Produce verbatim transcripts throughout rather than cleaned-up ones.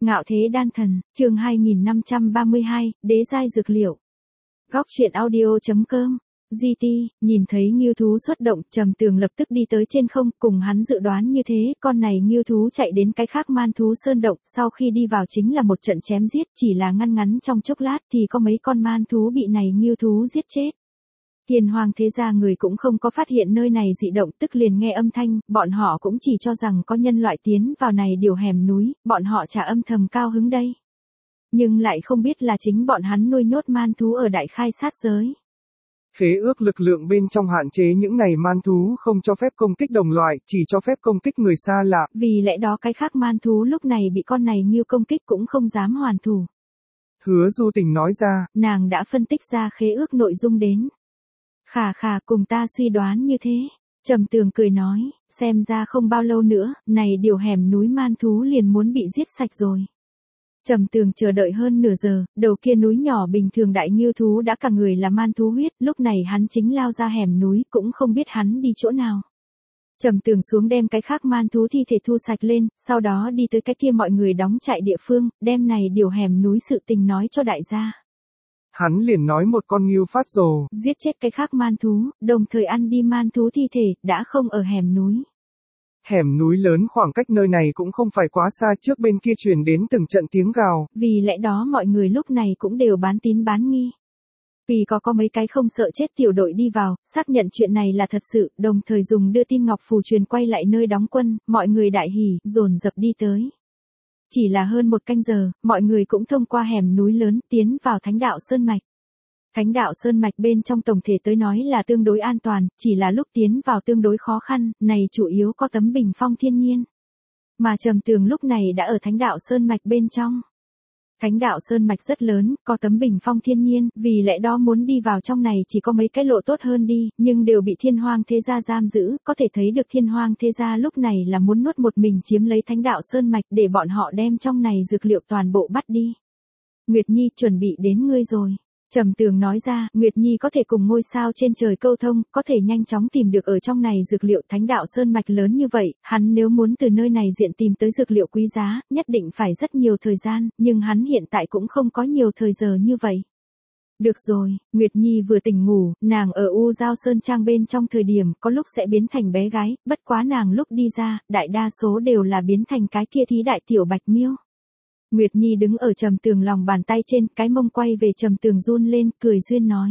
Ngạo thế đan thần, chương hai nghìn năm trăm ba mươi hai, đế giai dược liệu. Góc truyện audio.com, giê tê, nhìn thấy ngưu thú xuất động, Trầm Tường lập tức đi tới trên không, cùng hắn dự đoán như thế, con này ngưu thú chạy đến cái khác man thú sơn động, sau khi đi vào chính là một trận chém giết, chỉ là ngăn ngắn trong chốc lát thì có mấy con man thú bị này ngưu thú giết chết. Thiên Hoang thế gia người cũng không có phát hiện nơi này dị động, tức liền nghe âm thanh, bọn họ cũng chỉ cho rằng có nhân loại tiến vào này điều hẻm núi, bọn họ chả âm thầm cao hứng đây. Nhưng lại không biết là chính bọn hắn nuôi nhốt man thú ở đại khai sát giới. Khế ước lực lượng bên trong hạn chế những này man thú không cho phép công kích đồng loại, chỉ cho phép công kích người xa lạ. Vì lẽ đó cái khác man thú lúc này bị con này Ngưu công kích cũng không dám hoàn thủ. Hứa Du Tình nói ra. Nàng đã phân tích ra khế ước nội dung đến. Khà khà, cùng ta suy đoán như thế. Trầm Tường cười nói, xem ra không bao lâu nữa, này điều hẻm núi man thú liền muốn bị giết sạch rồi. Trầm Tường chờ đợi hơn nửa giờ, đầu kia núi nhỏ bình thường đại ngưu thú đã cả người là man thú huyết, lúc này hắn chính lao ra hẻm núi, cũng không biết hắn đi chỗ nào. Trầm Tường xuống đem cái khác man thú thi thể thu sạch lên, sau đó đi tới cái kia mọi người đóng trại địa phương, đem này điều hẻm núi sự tình nói cho đại gia. Hắn liền nói một con ngưu phát rồ, giết chết cái khác man thú, đồng thời ăn đi man thú thi thể, đã không ở hẻm núi. Hẻm núi lớn khoảng cách nơi này cũng không phải quá xa, trước bên kia truyền đến từng trận tiếng gào. Vì lẽ đó mọi người lúc này cũng đều bán tín bán nghi. Vì có có mấy cái không sợ chết tiểu đội đi vào, xác nhận chuyện này là thật sự, đồng thời dùng đưa tin ngọc phù truyền quay lại nơi đóng quân, mọi người đại hỉ, dồn dập đi tới. Chỉ là hơn một canh giờ, mọi người cũng thông qua hẻm núi lớn tiến vào Thánh Đạo Sơn Mạch. Thánh Đạo Sơn Mạch bên trong tổng thể tới nói là tương đối an toàn, chỉ là lúc tiến vào tương đối khó khăn, này chủ yếu có tấm bình phong thiên nhiên. Mà Trầm Tường lúc này đã ở Thánh Đạo Sơn Mạch bên trong. Thánh Đạo Sơn Mạch rất lớn, có tấm bình phong thiên nhiên, vì lẽ đó muốn đi vào trong này chỉ có mấy cái lộ tốt hơn đi, nhưng đều bị Thiên Hoang thế gia giam giữ, có thể thấy được Thiên Hoang thế gia lúc này là muốn nuốt một mình chiếm lấy Thánh Đạo Sơn Mạch để bọn họ đem trong này dược liệu toàn bộ bắt đi. Nguyệt Nhi chuẩn bị đến ngươi rồi. Trầm Tường nói ra, Nguyệt Nhi có thể cùng ngôi sao trên trời câu thông, có thể nhanh chóng tìm được ở trong này dược liệu. Thánh Đạo Sơn Mạch lớn như vậy, hắn nếu muốn từ nơi này diện tìm tới dược liệu quý giá, nhất định phải rất nhiều thời gian, nhưng hắn hiện tại cũng không có nhiều thời giờ như vậy. Được rồi, Nguyệt Nhi vừa tỉnh ngủ, nàng ở U Giao Sơn Trang bên trong thời điểm có lúc sẽ biến thành bé gái, bất quá nàng lúc đi ra, đại đa số đều là biến thành cái kia thí đại tiểu bạch miêu. Nguyệt Nhi đứng ở Trầm Tường lòng bàn tay trên, cái mông quay về Trầm Tường run lên, cười duyên nói.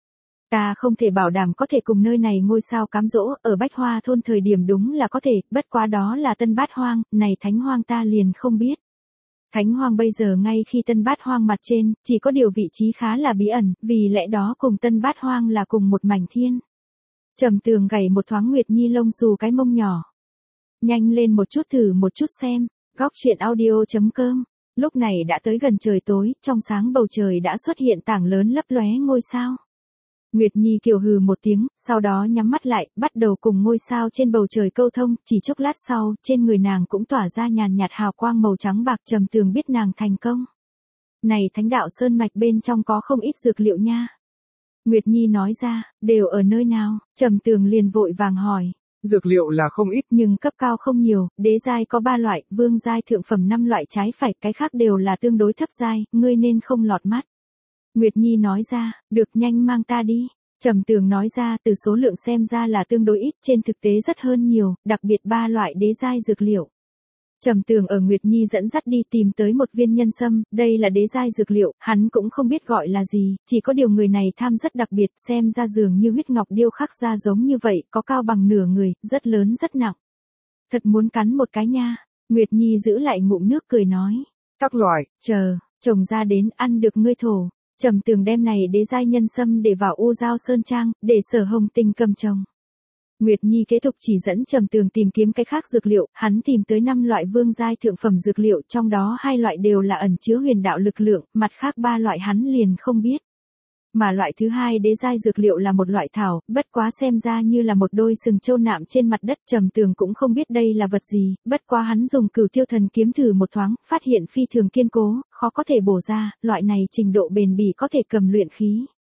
Ta không thể bảo đảm có thể cùng nơi này ngôi sao cám dỗ, ở Bách Hoa thôn thời điểm đúng là có thể, bất quá đó là Tân Bát Hoang, này Thánh Hoang ta liền không biết. Thánh Hoang bây giờ ngay khi Tân Bát Hoang mặt trên, chỉ có điều vị trí khá là bí ẩn, vì lẽ đó cùng Tân Bát Hoang là cùng một mảnh thiên. Trầm Tường gảy một thoáng Nguyệt Nhi lông xù cái mông nhỏ. Nhanh lên một chút thử một chút xem, góc truyện audio.com. Lúc này đã tới gần trời tối, trong sáng bầu trời đã xuất hiện tảng lớn lấp lóe ngôi sao. Nguyệt Nhi kiều hừ một tiếng, sau đó nhắm mắt lại, bắt đầu cùng ngôi sao trên bầu trời câu thông, chỉ chốc lát sau, trên người nàng cũng tỏa ra nhàn nhạt hào quang màu trắng bạc. Trầm Tường biết nàng thành công. Này Thánh Đạo Sơn Mạch bên trong có không ít dược liệu nha. Nguyệt Nhi nói ra, đều ở nơi nào, Trầm Tường liền vội vàng hỏi. Dược liệu là không ít, nhưng cấp cao không nhiều, đế giai có ba loại, vương giai thượng phẩm năm loại trái phải, cái khác đều là tương đối thấp giai, ngươi nên không lọt mắt. Nguyệt Nhi nói ra, được, nhanh mang ta đi. Trầm Tường nói ra, từ số lượng xem ra là tương đối ít, trên thực tế rất hơn nhiều, đặc biệt ba loại đế giai dược liệu. Trầm Tường ở Nguyệt Nhi dẫn dắt đi tìm tới một viên nhân sâm, đây là đế giai dược liệu, hắn cũng không biết gọi là gì, chỉ có điều người này tham rất đặc biệt, xem ra dường như huyết ngọc điêu khắc ra giống như vậy, có cao bằng nửa người, rất lớn rất nặng. Thật muốn cắn một cái nha. Nguyệt Nhi giữ lại ngụm nước cười nói. Các loại, chờ, trồng ra đến ăn được ngươi thổ. Trầm Tường đem này đế giai nhân sâm để vào U Giao Sơn Trang, để Sở Hồng Tình cầm trồng. Nguyệt Nhi kế tục chỉ dẫn Trầm Tường tìm kiếm cái khác dược liệu, hắn tìm tới năm loại vương giai thượng phẩm dược liệu, trong đó hai loại đều là ẩn chứa huyền đạo lực lượng, mặt khác ba loại hắn liền không biết. Mà loại thứ hai đế giai dược liệu là một loại thảo, bất quá xem ra như là một đôi sừng trâu nạm trên mặt đất. Trầm Tường cũng không biết đây là vật gì, bất quá hắn dùng Cửu Tiêu Thần kiếm thử một thoáng, phát hiện phi thường kiên cố, khó có thể bổ ra, loại này trình độ bền bỉ có thể cầm luyện khí.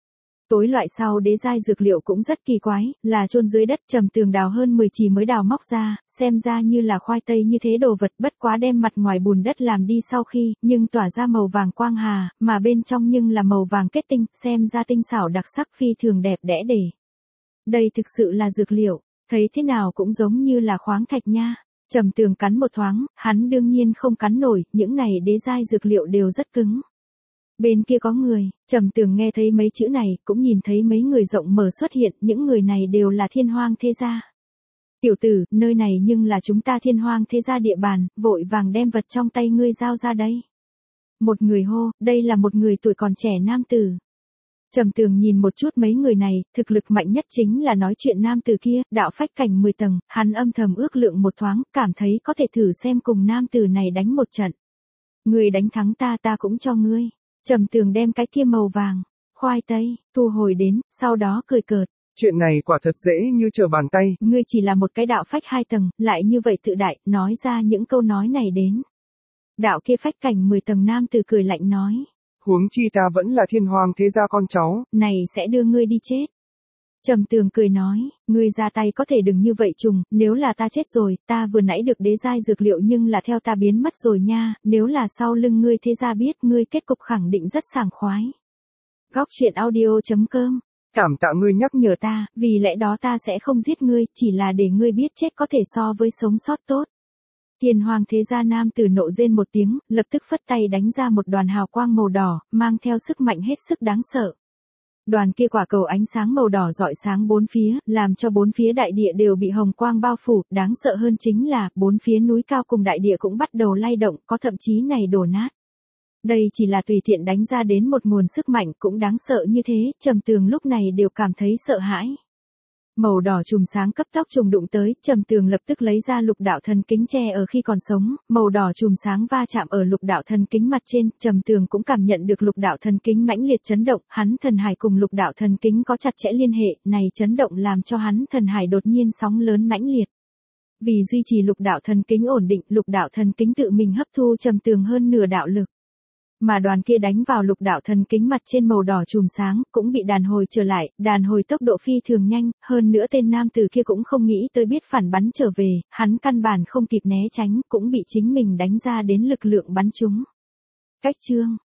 Tối loại sau đế giai dược liệu cũng rất kỳ quái, là chôn dưới đất. Trầm Tường đào hơn mười chỉ mới đào móc ra, xem ra như là khoai tây như thế đồ vật, bất quá đem mặt ngoài bùn đất làm đi sau khi, nhưng tỏa ra màu vàng quang hà, mà bên trong nhưng là màu vàng kết tinh, xem ra tinh xảo đặc sắc phi thường đẹp đẽ để. Đây thực sự là dược liệu, thấy thế nào cũng giống như là khoáng thạch nha. Trầm Tường cắn một thoáng, hắn đương nhiên không cắn nổi, những này đế giai dược liệu đều rất cứng. Bên kia có người, Trầm Tường nghe thấy mấy chữ này, cũng nhìn thấy mấy người rộng mở xuất hiện, những người này đều là Thiên Hoang thế gia. Tiểu tử, nơi này nhưng là chúng ta Thiên Hoang thế gia địa bàn, vội vàng đem vật trong tay ngươi giao ra đây. Một người hô, đây là một người tuổi còn trẻ nam tử. Trầm Tường nhìn một chút mấy người này, thực lực mạnh nhất chính là nói chuyện nam tử kia, đạo phách cảnh mười tầng, hắn âm thầm ước lượng một thoáng, cảm thấy có thể thử xem cùng nam tử này đánh một trận. Người đánh thắng ta ta cũng cho ngươi. Trầm Tường đem cái kia màu vàng, khoai tây, thu hồi đến, sau đó cười cợt. Chuyện này quả thật dễ như trở bàn tay. Ngươi chỉ là một cái đạo phách hai tầng, lại như vậy tự đại, nói ra những câu nói này đến. Đạo kia phách cảnh mười tầng nam tử cười lạnh nói. Huống chi ta vẫn là Thiên Hoang thế gia con cháu. Này sẽ đưa ngươi đi chết. Trầm Tường cười nói, ngươi ra tay có thể đừng như vậy trùng, nếu là ta chết rồi, ta vừa nãy được đế giai dược liệu nhưng là theo ta biến mất rồi nha, nếu là sau lưng ngươi thế gia biết ngươi kết cục khẳng định rất sảng khoái. Góc truyện audio chấm com. Cảm tạ ngươi nhắc nhở ta, vì lẽ đó ta sẽ không giết ngươi, chỉ là để ngươi biết chết có thể so với sống sót tốt. Thiên Hoang thế gia nam tử nộ rên một tiếng, lập tức phất tay đánh ra một đoàn hào quang màu đỏ, mang theo sức mạnh hết sức đáng sợ. Đoàn kia quả cầu ánh sáng màu đỏ rọi sáng bốn phía, làm cho bốn phía đại địa đều bị hồng quang bao phủ, đáng sợ hơn chính là, bốn phía núi cao cùng đại địa cũng bắt đầu lay động, có thậm chí này đổ nát. Đây chỉ là tùy tiện đánh ra đến một nguồn sức mạnh cũng đáng sợ như thế, Trầm Tường lúc này đều cảm thấy sợ hãi. Màu đỏ chùm sáng cấp tốc trùng đụng tới, Trầm Tường lập tức lấy ra lục đạo thần kính che ở khi còn sống, màu đỏ chùm sáng va chạm ở lục đạo thần kính mặt trên, Trầm Tường cũng cảm nhận được lục đạo thần kính mãnh liệt chấn động, hắn thần hải cùng lục đạo thần kính có chặt chẽ liên hệ, này chấn động làm cho hắn thần hải đột nhiên sóng lớn mãnh liệt. Vì duy trì lục đạo thần kính ổn định, lục đạo thần kính tự mình hấp thu Trầm Tường hơn nửa đạo lực. Mà đoàn kia đánh vào lục đạo thần kính mặt trên màu đỏ chùm sáng, cũng bị đàn hồi trở lại, đàn hồi tốc độ phi thường nhanh, hơn nữa tên nam tử kia cũng không nghĩ tới biết phản bắn trở về, hắn căn bản không kịp né tránh, cũng bị chính mình đánh ra đến lực lượng bắn trúng. Cách chương